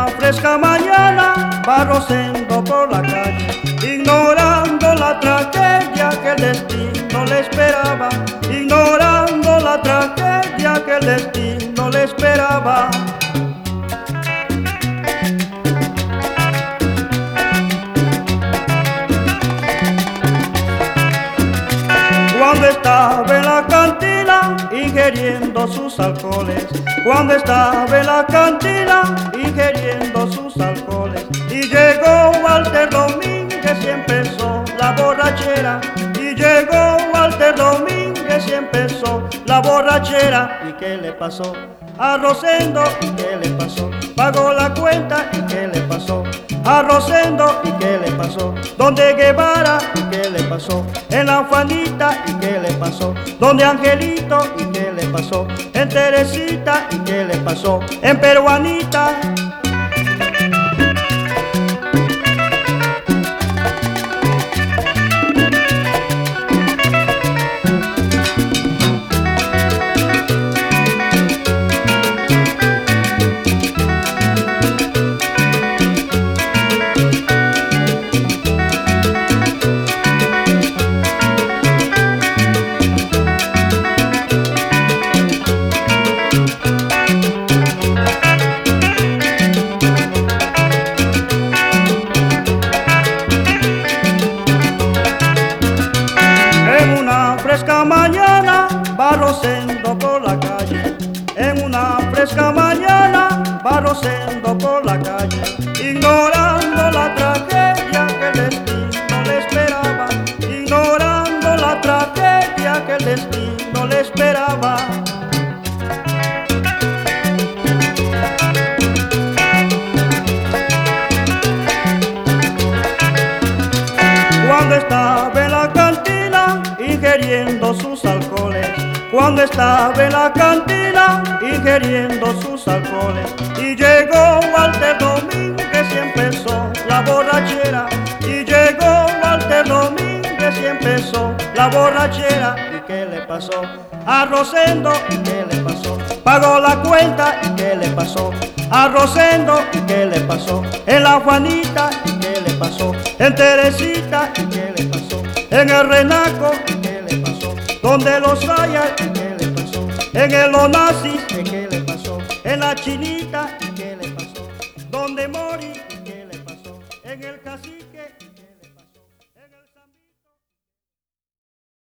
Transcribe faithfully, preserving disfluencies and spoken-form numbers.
fresca mañana va Rosendo por la calle, ignorando la tragedia que el destino le esperaba, ignorando la tragedia que el destino le esperaba. Cuando estaba en la cantina ingiriendo sus alcoholes, cuando estaba en la cantina ingiriendo sus alcoholes, y llegó Walter Domínguez y empezó la borrachera, y llegó Walter Domínguez y empezó la borrachera. ¿Y qué le pasó a Rosendo? ¿Y qué le pasó? Pagó la cuenta. ¿Y qué le pasó a Rosendo? ¿Y qué le pasó? Donde Guevara. ¿Y qué le pasó? En la Juanita. ¿Y qué le pasó? Donde Angelito. ¿Y qué le pasó? En Teresita. ¿Y qué le pasó? En Peruanita. Fresca mañana va Rosendo por la calle, en una fresca mañana va Rosendo por la calle, ignorando la tragedia que el destino le esperaba, ignorando la tragedia que el destino le esperaba. Cuando estaba en la cantina ingiriendo sus alcoholes, cuando estaba en la cantina ingiriendo sus alcoholes, y llegó Walter Domínguez y empezó la borrachera, y llegó Walter Domínguez y empezó la borrachera. ¿Y qué le pasó a Rosendo? ¿Y qué le pasó? Pagó la cuenta. ¿Y qué le pasó a Rosendo? ¿Y qué le pasó? En la Juanita. ¿Y qué le pasó? En Teresita. ¿Y qué le pasó? En el Renaco. ¿Y qué le pasó? Donde los haya. ¿Y qué le pasó? En el Onassis. ¿Y qué le pasó? En la Chinita.